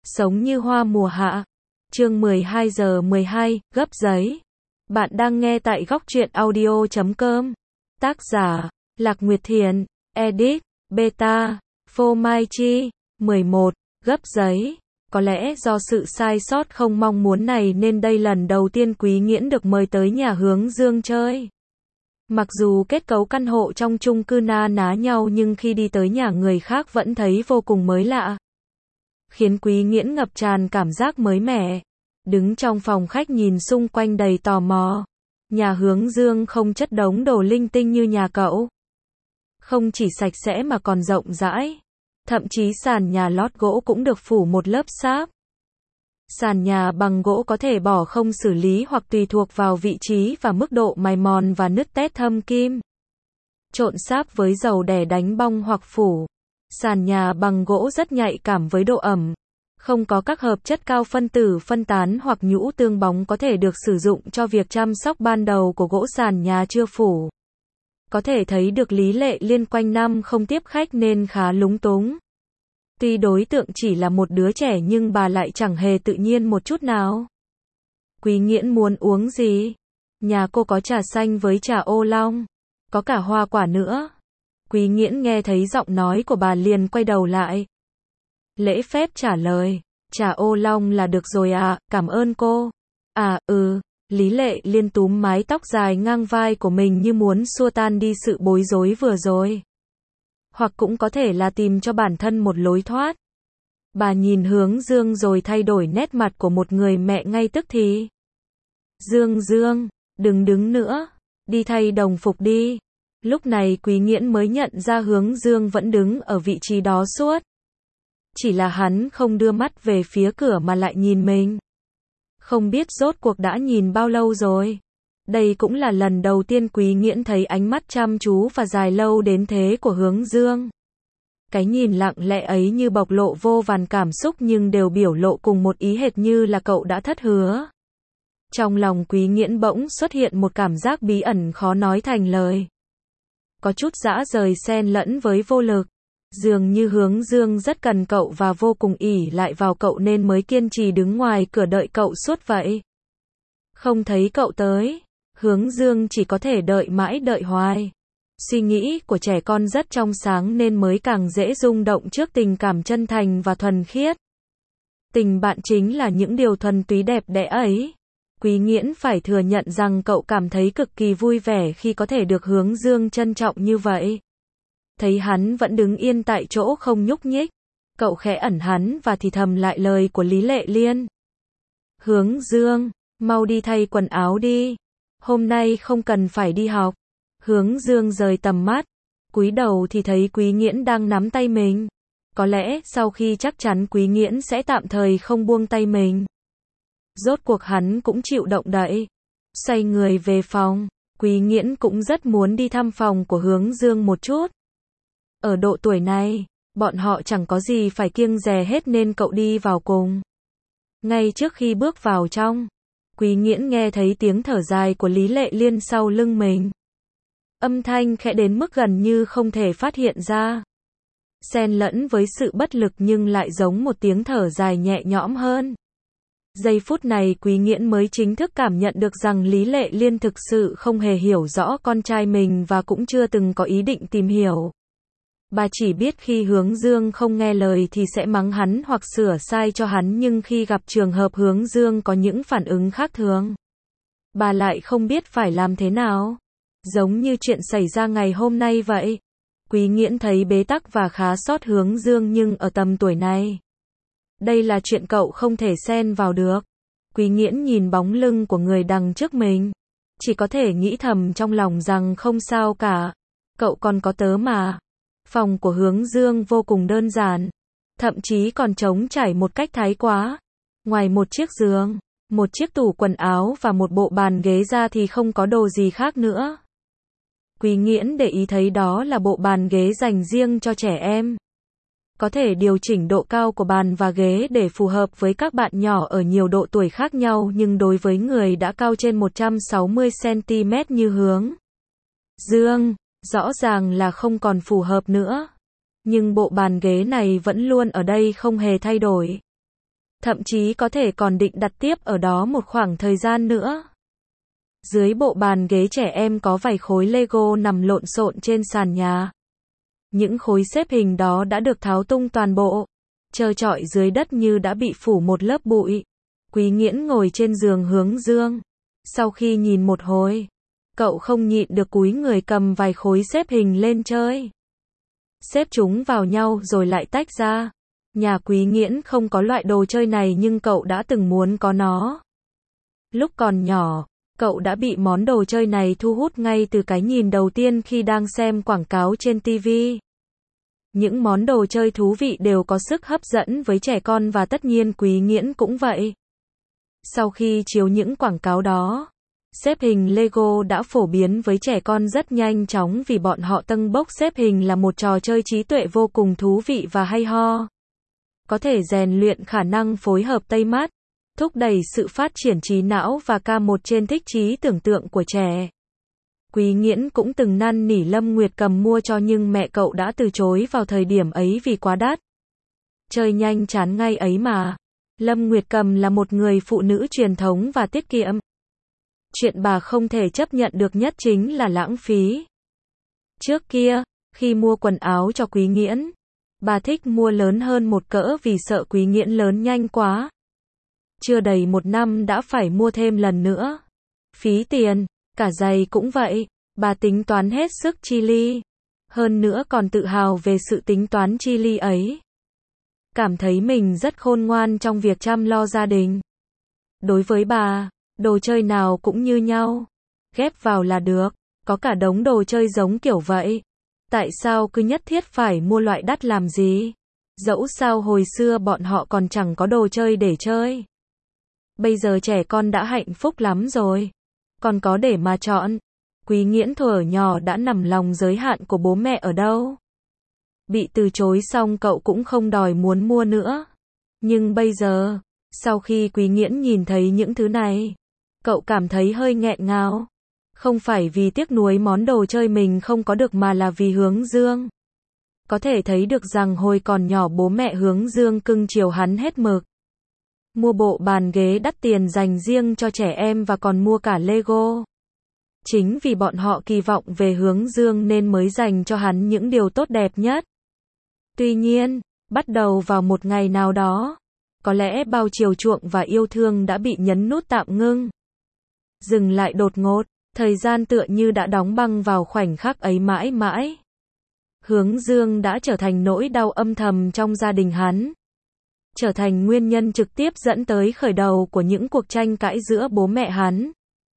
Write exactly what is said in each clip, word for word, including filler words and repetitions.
Sống như hoa mùa hạ. Chương mười hai giờ mười hai, gấp giấy. Bạn đang nghe tại góc truyện audio chấm com. Tác giả, Lạc Nguyệt Thiền. Edit, Beta, Phô Mai Chi. mười một, gấp giấy. Có lẽ do sự sai sót không mong muốn này nên đây lần đầu tiên Quý Nghiễn được mời tới nhà Hướng Dương chơi. Mặc dù kết cấu căn hộ trong chung cư na ná nhau nhưng khi đi tới nhà người khác vẫn thấy vô cùng mới lạ. Khiến Quý Nghiễn ngập tràn cảm giác mới mẻ. Đứng trong phòng khách nhìn xung quanh đầy tò mò. Nhà Hướng Dương không chất đống đồ linh tinh như nhà cậu. Không chỉ sạch sẽ mà còn rộng rãi. Thậm chí sàn nhà lót gỗ cũng được phủ một lớp sáp. Sàn nhà bằng gỗ có thể bỏ không xử lý hoặc tùy thuộc vào vị trí và mức độ mài mòn và nứt tét thâm kim. Trộn sáp với dầu để đánh bong hoặc phủ. Sàn nhà bằng gỗ rất nhạy cảm với độ ẩm. Không có các hợp chất cao phân tử phân tán hoặc nhũ tương bóng có thể được sử dụng cho việc chăm sóc ban đầu của gỗ sàn nhà chưa phủ. Có thể thấy được Lý Lệ Liên quanh năm không tiếp khách nên khá lúng túng. Tuy đối tượng chỉ là một đứa trẻ nhưng bà lại chẳng hề tự nhiên một chút nào. Quý Nghiễn muốn uống gì? Nhà cô có trà xanh với trà ô long. Có cả hoa quả nữa. Quý Nghiễn nghe thấy giọng nói của bà liền quay đầu lại. Lễ phép trả lời. Trà ô long là được rồi à, cảm ơn cô. À, ừ. Lý Lệ Liên túm mái tóc dài ngang vai của mình như muốn xua tan đi sự bối rối vừa rồi. Hoặc cũng có thể là tìm cho bản thân một lối thoát. Bà nhìn Hướng Dương rồi thay đổi nét mặt của một người mẹ ngay tức thì. Dương Dương, đừng đứng nữa, đi thay đồng phục đi. Lúc này Quý Nghiễn mới nhận ra Hướng Dương vẫn đứng ở vị trí đó suốt. Chỉ là hắn không đưa mắt về phía cửa mà lại nhìn mình. Không biết rốt cuộc đã nhìn bao lâu rồi. Đây cũng là lần đầu tiên Quý Nghiễn thấy ánh mắt chăm chú và dài lâu đến thế của Hướng Dương. Cái nhìn lặng lẽ ấy như bộc lộ vô vàn cảm xúc nhưng đều biểu lộ cùng một ý hệt như là cậu đã thất hứa. Trong lòng Quý Nghiễn bỗng xuất hiện một cảm giác bí ẩn khó nói thành lời. Có chút dã rời xen lẫn với vô lực. Dường như Hướng Dương rất cần cậu và vô cùng ỷ lại vào cậu nên mới kiên trì đứng ngoài cửa đợi cậu suốt vậy. Không thấy cậu tới. Hướng Dương chỉ có thể đợi mãi đợi hoài. Suy nghĩ của trẻ con rất trong sáng nên mới càng dễ rung động trước tình cảm chân thành và thuần khiết. Tình bạn chính là những điều thuần túy đẹp đẽ ấy. Quý Nghiễn phải thừa nhận rằng cậu cảm thấy cực kỳ vui vẻ khi có thể được Hướng Dương trân trọng như vậy. Thấy hắn vẫn đứng yên tại chỗ không nhúc nhích. Cậu khẽ ẩn hắn và thì thầm lại lời của Lý Lệ Liên. Hướng Dương, mau đi thay quần áo đi. Hôm nay không cần phải đi học. Hướng Dương rời tầm mắt. Cúi đầu thì thấy Quý Nghiễn đang nắm tay mình. Có lẽ sau khi chắc chắn Quý Nghiễn sẽ tạm thời không buông tay mình. Rốt cuộc hắn cũng chịu động đậy. Xoay người về phòng. Quý Nghiễn cũng rất muốn đi thăm phòng của Hướng Dương một chút. Ở độ tuổi này, bọn họ chẳng có gì phải kiêng dè hết nên cậu đi vào cùng. Ngay trước khi bước vào trong, Quý Nghiễn nghe thấy tiếng thở dài của Lý Lệ Liên sau lưng mình. Âm thanh khẽ đến mức gần như không thể phát hiện ra. Xen lẫn với sự bất lực nhưng lại giống một tiếng thở dài nhẹ nhõm hơn. Giây phút này Quý Nghiễn mới chính thức cảm nhận được rằng Lý Lệ Liên thực sự không hề hiểu rõ con trai mình và cũng chưa từng có ý định tìm hiểu. Bà chỉ biết khi Hướng Dương không nghe lời thì sẽ mắng hắn hoặc sửa sai cho hắn nhưng khi gặp trường hợp Hướng Dương có những phản ứng khác thường, bà lại không biết phải làm thế nào. Giống như chuyện xảy ra ngày hôm nay vậy. Quý Nghiễn thấy bế tắc và khá xót Hướng Dương nhưng ở tầm tuổi này. Đây là chuyện cậu không thể xen vào được. Quý Nghiễn nhìn bóng lưng của người đằng trước mình. Chỉ có thể nghĩ thầm trong lòng rằng không sao cả. Cậu còn có tớ mà. Phòng của Hướng Dương vô cùng đơn giản. Thậm chí còn trống trải một cách thái quá. Ngoài một chiếc giường, một chiếc tủ quần áo và một bộ bàn ghế ra thì không có đồ gì khác nữa. Quý Nghiễn để ý thấy đó là bộ bàn ghế dành riêng cho trẻ em. Có thể điều chỉnh độ cao của bàn và ghế để phù hợp với các bạn nhỏ ở nhiều độ tuổi khác nhau nhưng đối với người đã cao trên một trăm sáu mươi xăng ti mét như Hướng Dương, rõ ràng là không còn phù hợp nữa. Nhưng bộ bàn ghế này vẫn luôn ở đây không hề thay đổi. Thậm chí có thể còn định đặt tiếp ở đó một khoảng thời gian nữa. Dưới bộ bàn ghế trẻ em có vài khối Lego nằm lộn xộn trên sàn nhà. Những khối xếp hình đó đã được tháo tung toàn bộ, trơ trọi dưới đất như đã bị phủ một lớp bụi. Quý Nghiễn ngồi trên giường hướng dương. Sau khi nhìn một hồi, cậu không nhịn được cúi người cầm vài khối xếp hình lên chơi. Xếp chúng vào nhau rồi lại tách ra. Nhà Quý Nghiễn không có loại đồ chơi này nhưng cậu đã từng muốn có nó. Lúc còn nhỏ, cậu đã bị món đồ chơi này thu hút ngay từ cái nhìn đầu tiên khi đang xem quảng cáo trên ti vi. Những món đồ chơi thú vị đều có sức hấp dẫn với trẻ con và tất nhiên Quý Nghiễn cũng vậy. Sau khi chiếu những quảng cáo đó, xếp hình Lego đã phổ biến với trẻ con rất nhanh chóng vì bọn họ tâng bốc xếp hình là một trò chơi trí tuệ vô cùng thú vị và hay ho. Có thể rèn luyện khả năng phối hợp tay mắt, thúc đẩy sự phát triển trí não và ca một trên thích trí tưởng tượng của trẻ. Quý Nghiễn cũng từng năn nỉ Lâm Nguyệt Cầm mua cho nhưng mẹ cậu đã từ chối vào thời điểm ấy vì quá đắt. Chơi nhanh chán ngay ấy mà. Lâm Nguyệt Cầm là một người phụ nữ truyền thống và tiết kiệm. Chuyện bà không thể chấp nhận được nhất chính là lãng phí. Trước kia, khi mua quần áo cho Quý Nghiễn, bà thích mua lớn hơn một cỡ vì sợ Quý Nghiễn lớn nhanh quá. Chưa đầy một năm đã phải mua thêm lần nữa. Phí tiền, cả giày cũng vậy, bà tính toán hết sức chi li. Hơn nữa còn tự hào về sự tính toán chi li ấy. Cảm thấy mình rất khôn ngoan trong việc chăm lo gia đình. Đối với bà, đồ chơi nào cũng như nhau. Ghép vào là được, có cả đống đồ chơi giống kiểu vậy. Tại sao cứ nhất thiết phải mua loại đắt làm gì? Dẫu sao hồi xưa bọn họ còn chẳng có đồ chơi để chơi. Bây giờ trẻ con đã hạnh phúc lắm rồi. Còn có để mà chọn. Quý Nghiễn thuở nhỏ đã nằm lòng giới hạn của bố mẹ ở đâu. Bị từ chối xong cậu cũng không đòi muốn mua nữa. Nhưng bây giờ, sau khi Quý Nghiễn nhìn thấy những thứ này, cậu cảm thấy hơi nghẹn ngào. Không phải vì tiếc nuối món đồ chơi mình không có được mà là vì hướng dương. Có thể thấy được rằng hồi còn nhỏ bố mẹ hướng dương cưng chiều hắn hết mực. Mua bộ bàn ghế đắt tiền dành riêng cho trẻ em và còn mua cả Lego. Chính vì bọn họ kỳ vọng về hướng dương nên mới dành cho hắn những điều tốt đẹp nhất. Tuy nhiên, bắt đầu vào một ngày nào đó, có lẽ bao chiều chuộng và yêu thương đã bị nhấn nút tạm ngưng. Dừng lại đột ngột, thời gian tựa như đã đóng băng vào khoảnh khắc ấy mãi mãi. Hướng dương đã trở thành nỗi đau âm thầm trong gia đình hắn. Trở thành nguyên nhân trực tiếp dẫn tới khởi đầu của những cuộc tranh cãi giữa bố mẹ hắn.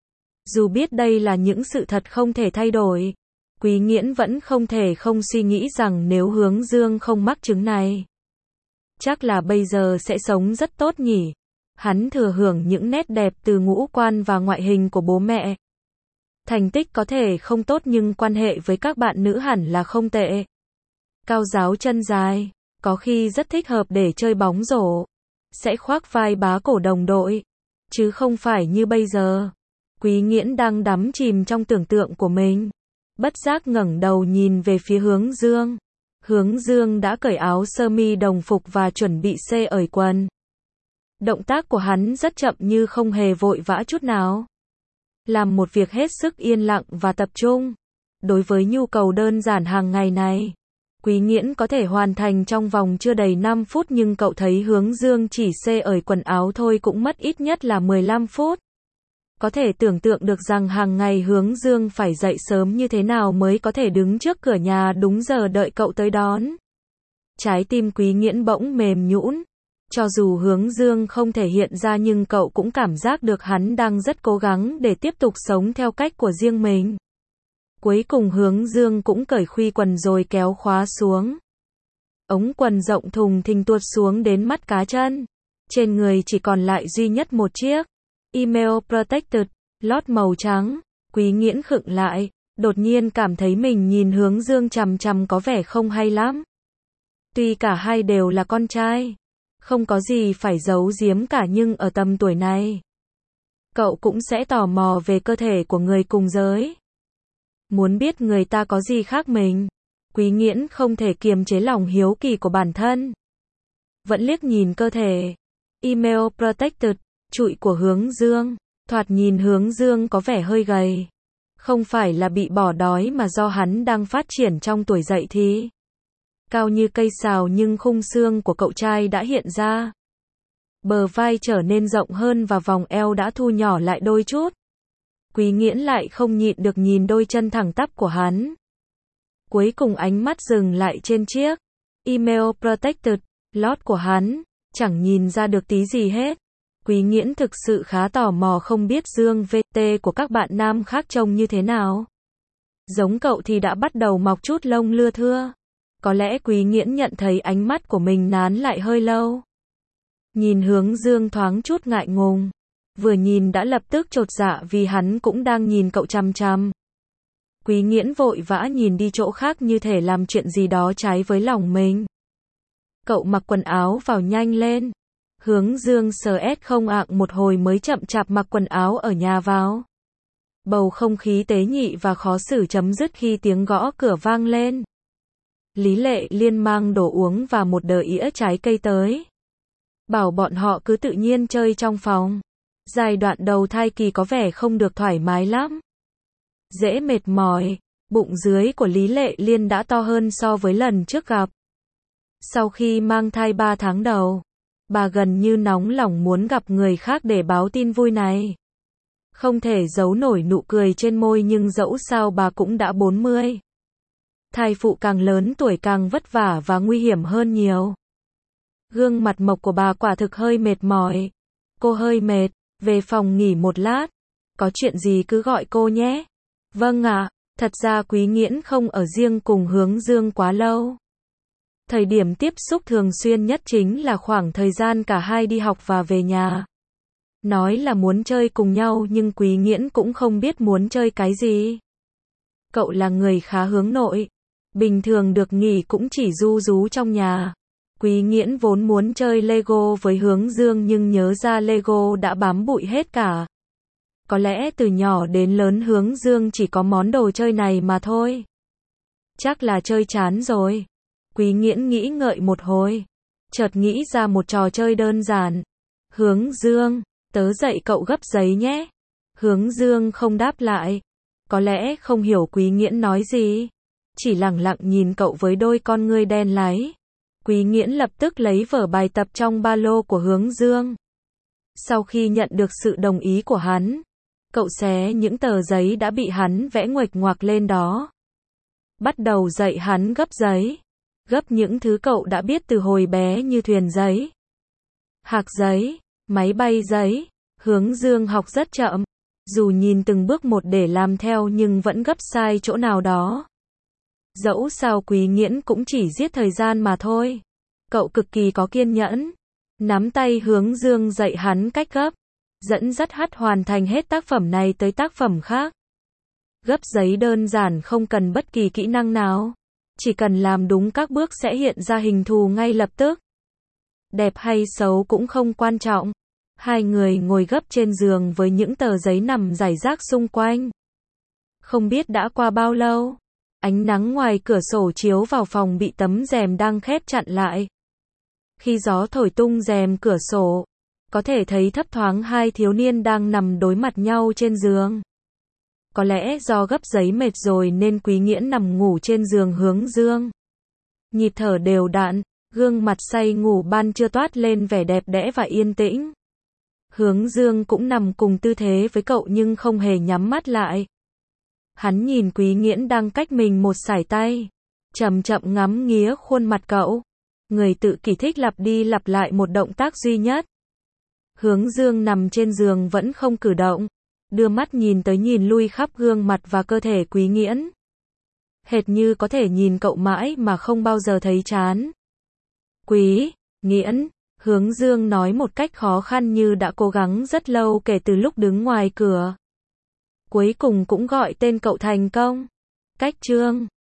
Dù biết đây là những sự thật không thể thay đổi, Quý Nghiễn vẫn không thể không suy nghĩ rằng nếu hướng dương không mắc chứng này, chắc là bây giờ sẽ sống rất tốt nhỉ. Hắn thừa hưởng những nét đẹp từ ngũ quan và ngoại hình của bố mẹ. Thành tích có thể không tốt nhưng quan hệ với các bạn nữ hẳn là không tệ. Cao ráo chân dài, có khi rất thích hợp để chơi bóng rổ. Sẽ khoác vai bá cổ đồng đội, chứ không phải như bây giờ. Quý Nghiễn đang đắm chìm trong tưởng tượng của mình. Bất giác ngẩng đầu nhìn về phía hướng dương. Hướng dương đã cởi áo sơ mi đồng phục và chuẩn bị xê ởi quần. Động tác của hắn rất chậm như không hề vội vã chút nào. Làm một việc hết sức yên lặng và tập trung. Đối với nhu cầu đơn giản hàng ngày này, Quý Nghiễn có thể hoàn thành trong vòng chưa đầy năm phút nhưng cậu thấy hướng dương chỉ xê ởi quần áo thôi cũng mất ít nhất là mười lăm phút. Có thể tưởng tượng được rằng hàng ngày hướng dương phải dậy sớm như thế nào mới có thể đứng trước cửa nhà đúng giờ đợi cậu tới đón. Trái tim Quý Nghiễn bỗng mềm nhũn. Cho dù hướng dương không thể hiện ra nhưng cậu cũng cảm giác được hắn đang rất cố gắng để tiếp tục sống theo cách của riêng mình. Cuối cùng hướng dương cũng cởi khuy quần rồi kéo khóa xuống. Ống quần rộng thùng thình tuột xuống đến mắt cá chân. Trên người chỉ còn lại duy nhất một chiếc Email Protected, lót màu trắng. Quý Nghiễn khựng lại, đột nhiên cảm thấy mình nhìn hướng dương chằm chằm có vẻ không hay lắm. Tuy cả hai đều là con trai, không có gì phải giấu giếm cả nhưng ở tầm tuổi này, cậu cũng sẽ tò mò về cơ thể của người cùng giới. Muốn biết người ta có gì khác mình. Quý Nghiễn không thể kiềm chế lòng hiếu kỳ của bản thân. Vẫn liếc nhìn cơ thể. Email protected, trụi của Hướng Dương. Thoạt nhìn Hướng Dương có vẻ hơi gầy. Không phải là bị bỏ đói mà do hắn đang phát triển trong tuổi dậy thì. Cao như cây sào nhưng khung xương của cậu trai đã hiện ra. Bờ vai trở nên rộng hơn và vòng eo đã thu nhỏ lại đôi chút. Quý Nghiễn lại không nhịn được nhìn đôi chân thẳng tắp của hắn. Cuối cùng ánh mắt dừng lại trên chiếc Email protected lót của hắn, chẳng nhìn ra được tí gì hết. Quý Nghiễn thực sự khá tò mò không biết Dương vê tê của các bạn nam khác trông như thế nào. Giống cậu thì đã bắt đầu mọc chút lông lưa thưa. Có lẽ Quý Nghiễn nhận thấy ánh mắt của mình nán lại hơi lâu. Nhìn Hướng Dương thoáng chút ngại ngùng. Vừa nhìn đã lập tức chột dạ vì hắn cũng đang nhìn cậu chằm chằm. Quý Nghiễn vội vã nhìn đi chỗ khác như thể làm chuyện gì đó trái với lòng mình. Cậu mặc quần áo vào nhanh lên. Hướng Dương sờ ét không ạng một hồi mới chậm chạp mặc quần áo ở nhà vào. Bầu không khí tế nhị và khó xử chấm dứt khi tiếng gõ cửa vang lên. Lý Lệ Liên mang đồ uống và một đờ ĩa trái cây tới. Bảo bọn họ cứ tự nhiên chơi trong phòng. Giai đoạn đầu thai kỳ có vẻ không được thoải mái lắm. Dễ mệt mỏi, bụng dưới của Lý Lệ Liên đã to hơn so với lần trước gặp. Sau khi mang thai ba tháng đầu, bà gần như nóng lòng muốn gặp người khác để báo tin vui này. Không thể giấu nổi nụ cười trên môi nhưng dẫu sao bà cũng đã bốn mươi. Thai phụ càng lớn tuổi càng vất vả và nguy hiểm hơn nhiều. Gương mặt mộc của bà quả thực hơi mệt mỏi. Cô hơi mệt, về phòng nghỉ một lát. Có chuyện gì cứ gọi cô nhé. Vâng ạ, thật ra Quý Nghiễn không ở riêng cùng Hướng Dương quá lâu. Thời điểm tiếp xúc thường xuyên nhất chính là khoảng thời gian cả hai đi học và về nhà. Nói là muốn chơi cùng nhau nhưng Quý Nghiễn cũng không biết muốn chơi cái gì. Cậu là người khá hướng nội. Bình thường được nghỉ cũng chỉ ru rú trong nhà. Quý Nghiễn vốn muốn chơi Lego với Hướng Dương nhưng nhớ ra Lego đã bám bụi hết cả. Có lẽ từ nhỏ đến lớn Hướng Dương chỉ có món đồ chơi này mà thôi. Chắc là chơi chán rồi. Quý Nghiễn nghĩ ngợi một hồi. Chợt nghĩ ra một trò chơi đơn giản. Hướng Dương, tớ dạy cậu gấp giấy nhé. Hướng Dương không đáp lại. Có lẽ không hiểu Quý Nghiễn nói gì. Chỉ lẳng lặng nhìn cậu với đôi con ngươi đen láy. Quý Nghiễn lập tức lấy vở bài tập trong ba lô của Hướng Dương. Sau khi nhận được sự đồng ý của hắn, cậu xé những tờ giấy đã bị hắn vẽ nguệch ngoạc lên đó. Bắt đầu dạy hắn gấp giấy. Gấp những thứ cậu đã biết từ hồi bé như thuyền giấy, hạc giấy, máy bay giấy. Hướng Dương học rất chậm. Dù nhìn từng bước một để làm theo nhưng vẫn gấp sai chỗ nào đó. Dẫu sao Quý Nghiễn cũng chỉ giết thời gian mà thôi. Cậu cực kỳ có kiên nhẫn. Nắm tay Hướng Dương dạy hắn cách gấp. Dẫn dắt hắn hoàn thành hết tác phẩm này tới tác phẩm khác. Gấp giấy đơn giản không cần bất kỳ kỹ năng nào. Chỉ cần làm đúng các bước sẽ hiện ra hình thù ngay lập tức. Đẹp hay xấu cũng không quan trọng. Hai người ngồi gấp trên giường với những tờ giấy nằm rải rác xung quanh. Không biết đã qua bao lâu. Ánh nắng ngoài cửa sổ chiếu vào phòng bị tấm rèm đang khép chặn lại. Khi gió thổi tung rèm cửa sổ, có thể thấy thấp thoáng hai thiếu niên đang nằm đối mặt nhau trên giường. Có lẽ do gấp giấy mệt rồi nên Quý Nghiễn nằm ngủ trên giường Hướng Dương. Nhịp thở đều đặn, gương mặt say ngủ ban trưa toát lên vẻ đẹp đẽ và yên tĩnh. Hướng Dương cũng nằm cùng tư thế với cậu nhưng không hề nhắm mắt lại. Hắn nhìn Quý Nghiễn đang cách mình một sải tay, chậm chậm ngắm nghía khuôn mặt cậu. Người tự kỷ thích lặp đi lặp lại một động tác duy nhất. Hướng Dương nằm trên giường vẫn không cử động, đưa mắt nhìn tới nhìn lui khắp gương mặt và cơ thể Quý Nghiễn. Hệt như có thể nhìn cậu mãi mà không bao giờ thấy chán. Quý Nghiễn, Hướng Dương nói một cách khó khăn như đã cố gắng rất lâu kể từ lúc đứng ngoài cửa. Cuối cùng cũng gọi tên cậu thành công. Cách chương